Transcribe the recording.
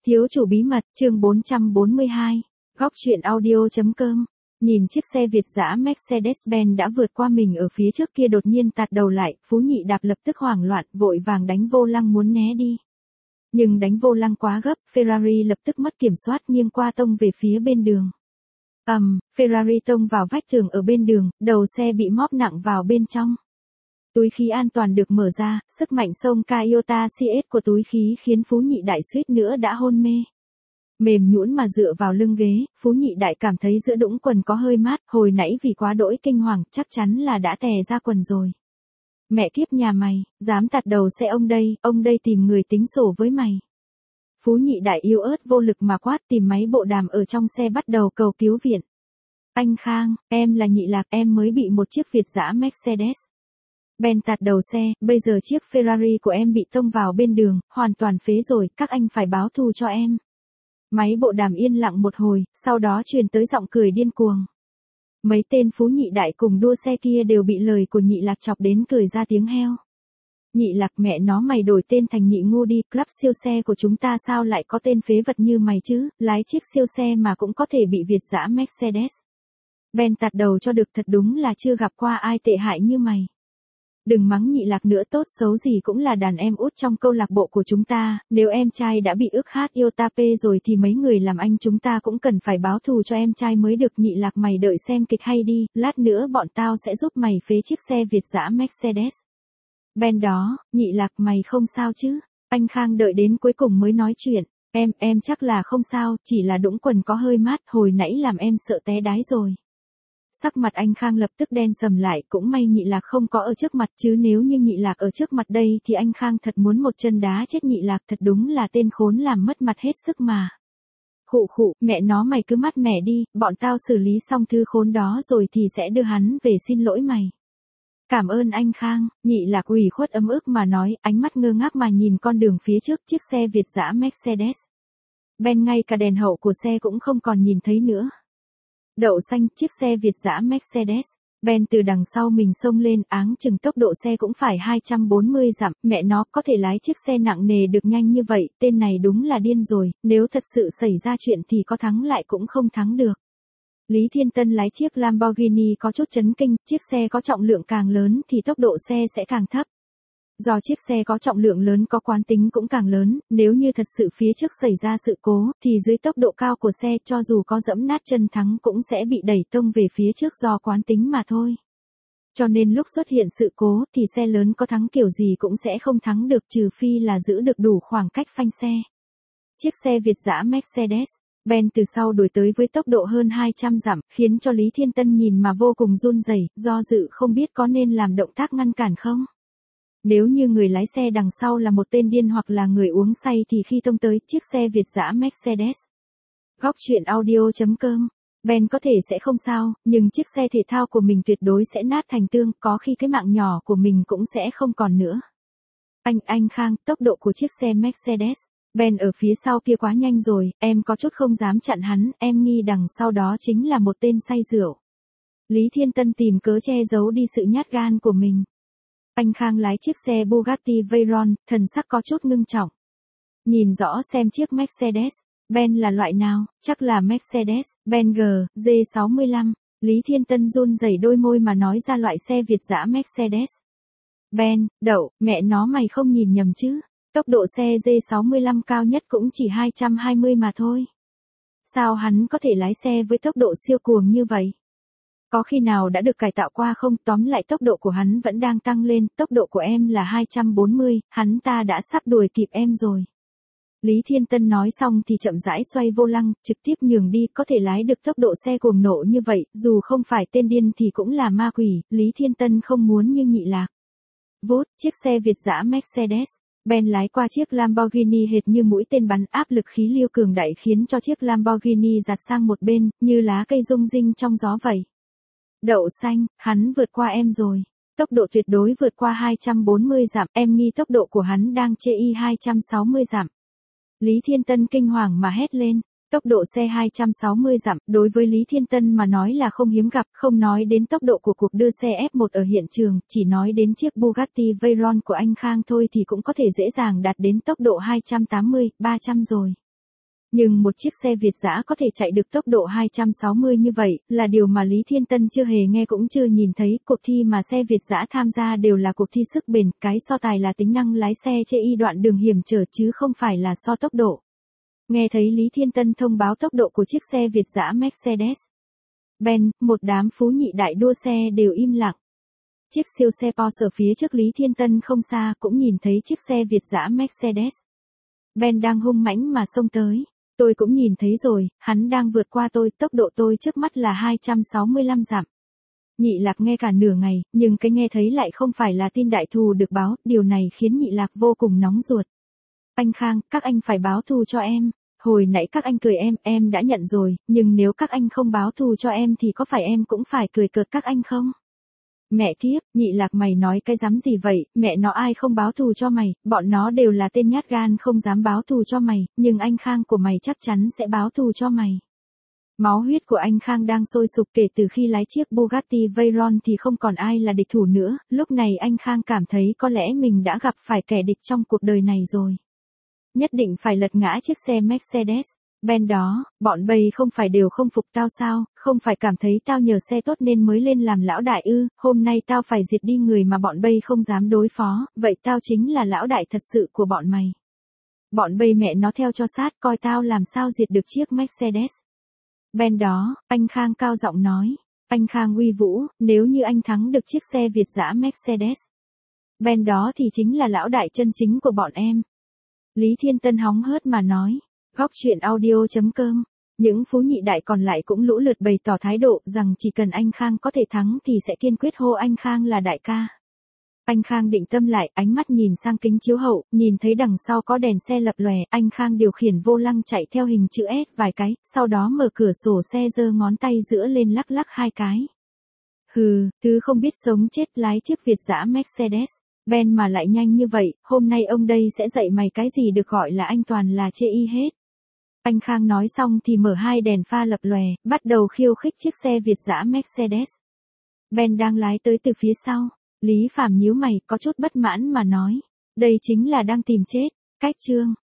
Thiếu chủ bí mật, chương 442, góc truyện audio.com. Nhìn chiếc xe Việt dã Mercedes-Benz đã vượt qua mình ở phía trước kia đột nhiên tạt đầu lại, Phú Nhị Đạp lập tức hoảng loạn, vội vàng đánh vô lăng muốn né đi. Nhưng đánh vô lăng quá gấp, Ferrari lập tức mất kiểm soát nghiêng qua tông về phía bên đường. Ferrari tông vào vách tường ở bên đường, đầu xe bị móp nặng vào bên trong. Túi khí an toàn được mở ra, sức mạnh xông Toyota CS của túi khí khiến Phú Nhị Đại suýt nữa đã hôn mê. Mềm nhũn mà dựa vào lưng ghế, Phú Nhị Đại cảm thấy giữa đũng quần có hơi mát, hồi nãy vì quá đỗi kinh hoàng, chắc chắn là đã tè ra quần rồi. Mẹ kiếp nhà mày, dám tạt đầu xe ông đây tìm người tính sổ với mày. Phú Nhị Đại yếu ớt vô lực mà quát tìm máy bộ đàm ở trong xe bắt đầu cầu cứu viện. Anh Khang, em là Nhị Lạc, em mới bị một chiếc Việt dã Mercedes Benz tạt đầu xe, bây giờ chiếc Ferrari của em bị tông vào bên đường, hoàn toàn phế rồi, các anh phải báo thù cho em. Máy bộ đàm yên lặng một hồi, sau đó truyền tới giọng cười điên cuồng. Mấy tên Phú Nhị Đại cùng đua xe kia đều bị lời của Nhị Lạc chọc đến cười ra tiếng heo. Nhị Lạc mẹ nó mày đổi tên thành Nhị ngu đi, club siêu xe của chúng ta sao lại có tên phế vật như mày chứ, lái chiếc siêu xe mà cũng có thể bị Việt dã Mercedes Benz tạt đầu cho được, thật đúng là chưa gặp qua ai tệ hại như mày. Đừng mắng Nhị Lạc nữa, tốt xấu gì cũng là đàn em út trong câu lạc bộ của chúng ta, nếu em trai đã bị ức hát yêu ta pê rồi thì mấy người làm anh chúng ta cũng cần phải báo thù cho em trai mới được. Nhị Lạc mày đợi xem kịch hay đi, lát nữa bọn tao sẽ giúp mày phế chiếc xe Việt dã Mercedes Benz đó. Nhị Lạc mày không sao chứ? Anh Khang đợi đến cuối cùng mới nói chuyện. Em chắc là không sao, chỉ là đũng quần có hơi mát, hồi nãy làm em sợ té đái rồi. Sắc mặt anh Khang lập tức đen sầm lại, cũng may Nhị Lạc không có ở trước mặt, chứ nếu như Nhị Lạc ở trước mặt đây thì anh Khang thật muốn một chân đá chết Nhị Lạc, thật đúng là tên khốn làm mất mặt hết sức mà. Khụ, mẹ nó mày cứ mát mẻ đi, bọn tao xử lý xong thứ khốn đó rồi thì sẽ đưa hắn về xin lỗi mày. Cảm ơn anh Khang. Nhị Lạc ủy khuất ấm ức mà nói, ánh mắt ngơ ngác mà nhìn con đường phía trước chiếc xe Việt dã Mercedes Benz, ngay cả đèn hậu của xe cũng không còn nhìn thấy nữa. Đậu xanh, chiếc xe Việt dã Mercedes Benz từ đằng sau mình xông lên, áng chừng tốc độ xe cũng phải 240 dặm, mẹ nó có thể lái chiếc xe nặng nề được nhanh như vậy, tên này đúng là điên rồi, nếu thật sự xảy ra chuyện thì có thắng lại cũng không thắng được. Lý Thiên Tân lái chiếc Lamborghini có chút chấn kinh, chiếc xe có trọng lượng càng lớn thì tốc độ xe sẽ càng thấp. Do chiếc xe có trọng lượng lớn có quán tính cũng càng lớn, nếu như thật sự phía trước xảy ra sự cố, thì dưới tốc độ cao của xe cho dù có dẫm nát chân thắng cũng sẽ bị đẩy tông về phía trước do quán tính mà thôi. Cho nên lúc xuất hiện sự cố thì xe lớn có thắng kiểu gì cũng sẽ không thắng được, trừ phi là giữ được đủ khoảng cách phanh xe. Chiếc xe Việt dã Mercedes Benz từ sau đuổi tới với tốc độ hơn 200 dặm, khiến cho Lý Thiên Tân nhìn mà vô cùng run rẩy, do dự không biết có nên làm động tác ngăn cản không. Nếu như người lái xe đằng sau là một tên điên hoặc là người uống say thì khi tông tới chiếc xe Việt dã Mercedes. Góc truyện audio.com. Benz có thể sẽ không sao, nhưng chiếc xe thể thao của mình tuyệt đối sẽ nát thành tương, có khi cái mạng nhỏ của mình cũng sẽ không còn nữa. Anh Khang, tốc độ của chiếc xe Mercedes Benz ở phía sau kia quá nhanh rồi, em có chút không dám chặn hắn, em nghi đằng sau đó chính là một tên say rượu. Lý Thiên Tân tìm cớ che giấu đi sự nhát gan của mình. Anh Khang lái chiếc xe Bugatti Veyron, thần sắc có chút ngưng trọng. Nhìn rõ xem chiếc Mercedes Benz là loại nào, chắc là Mercedes Benz G65. Lý Thiên Tân run rẩy đôi môi mà nói ra loại xe Việt dã Mercedes Benz. Đậu, mẹ nó mày không nhìn nhầm chứ, tốc độ xe G65 cao nhất cũng chỉ 220 mà thôi. Sao hắn có thể lái xe với tốc độ siêu cuồng như vậy? Có khi nào đã được cải tạo qua không? Tóm lại tốc độ của hắn vẫn đang tăng lên, tốc độ của em là 240, hắn ta đã sắp đuổi kịp em rồi. Lý Thiên Tân nói xong thì chậm rãi xoay vô lăng, trực tiếp nhường đi, có thể lái được tốc độ xe cuồng nộ như vậy, dù không phải tên điên thì cũng là ma quỷ, Lý Thiên Tân không muốn như Nhị Lạc. Vút, chiếc xe Việt dã Mercedes Benz lái qua chiếc Lamborghini hệt như mũi tên bắn, áp lực khí lưu cường đại khiến cho chiếc Lamborghini giạt sang một bên, như lá cây rung rinh trong gió vậy. Đậu xanh, hắn vượt qua em rồi. Tốc độ tuyệt đối vượt qua 240 dặm, em nghi tốc độ của hắn đang chê y 260 dặm. Lý Thiên Tân kinh hoàng mà hét lên. Tốc độ xe 260 dặm, đối với Lý Thiên Tân mà nói là không hiếm gặp, không nói đến tốc độ của cuộc đưa xe F1 ở hiện trường, chỉ nói đến chiếc Bugatti Veyron của anh Khang thôi thì cũng có thể dễ dàng đạt đến tốc độ 280, 300 rồi. Nhưng một chiếc xe Việt dã có thể chạy được tốc độ 260 như vậy, là điều mà Lý Thiên Tân chưa hề nghe cũng chưa nhìn thấy. Cuộc thi mà xe Việt dã tham gia đều là cuộc thi sức bền, cái so tài là tính năng lái xe trên đoạn đường hiểm trở chứ không phải là so tốc độ. Nghe thấy Lý Thiên Tân thông báo tốc độ của chiếc xe Việt dã Mercedes-Benz, một đám phú nhị đại đua xe đều im lặng. Chiếc siêu xe Porsche phía trước Lý Thiên Tân không xa cũng nhìn thấy chiếc xe Việt dã Mercedes-Benz đang hung mãnh mà xông tới. Tôi cũng nhìn thấy rồi, hắn đang vượt qua tôi, tốc độ tôi trước mắt là 265 dặm. Nhị Lạc nghe cả nửa ngày, nhưng cái nghe thấy lại không phải là tin đại thù được báo, điều này khiến Nhị Lạc vô cùng nóng ruột. Anh Khang, các anh phải báo thù cho em. Hồi nãy các anh cười em đã nhận rồi, nhưng nếu các anh không báo thù cho em thì có phải em cũng phải cười cợt các anh không? Mẹ kiếp, Nhị Lạc mày nói cái dám gì vậy, mẹ nó ai không báo thù cho mày, bọn nó đều là tên nhát gan không dám báo thù cho mày, nhưng anh Khang của mày chắc chắn sẽ báo thù cho mày. Máu huyết của anh Khang đang sôi sục kể từ khi lái chiếc Bugatti Veyron thì không còn ai là địch thủ nữa, lúc này anh Khang cảm thấy có lẽ mình đã gặp phải kẻ địch trong cuộc đời này rồi. Nhất định phải lật ngã chiếc xe Mercedes-Benz đó, bọn Bay không phải đều không phục tao sao, không phải cảm thấy tao nhờ xe tốt nên mới lên làm lão đại ư, hôm nay tao phải diệt đi người mà bọn Bay không dám đối phó, vậy tao chính là lão đại thật sự của bọn mày. Bọn Bay mẹ nó theo cho sát coi tao làm sao diệt được chiếc Mercedes-Benz đó, anh Khang cao giọng nói. Anh Khang uy vũ, nếu như anh thắng được chiếc xe Việt dã Mercedes-Benz đó thì chính là lão đại chân chính của bọn em. Lý Thiên Tân hóng hớt mà nói. Góc truyện audio.com. Những phú nhị đại còn lại cũng lũ lượt bày tỏ thái độ rằng chỉ cần anh Khang có thể thắng thì sẽ kiên quyết hô anh Khang là đại ca. Anh Khang định tâm lại, ánh mắt nhìn sang kính chiếu hậu, nhìn thấy đằng sau có đèn xe lập lòe, anh Khang điều khiển vô lăng chạy theo hình chữ S vài cái, sau đó mở cửa sổ xe giơ ngón tay giữa lên lắc lắc hai cái. Hừ, thứ không biết sống chết lái chiếc Việt dã Mercedes-Benz mà lại nhanh như vậy, hôm nay ông đây sẽ dạy mày cái gì được gọi là anh toàn là chê y hết. Anh Khang nói xong thì mở hai đèn pha lập lòe, bắt đầu khiêu khích chiếc xe Việt dã Mercedes-Benz đang lái tới từ phía sau. Lý Phàm nhíu mày, có chút bất mãn mà nói. Đây chính là đang tìm chết. Cách chương.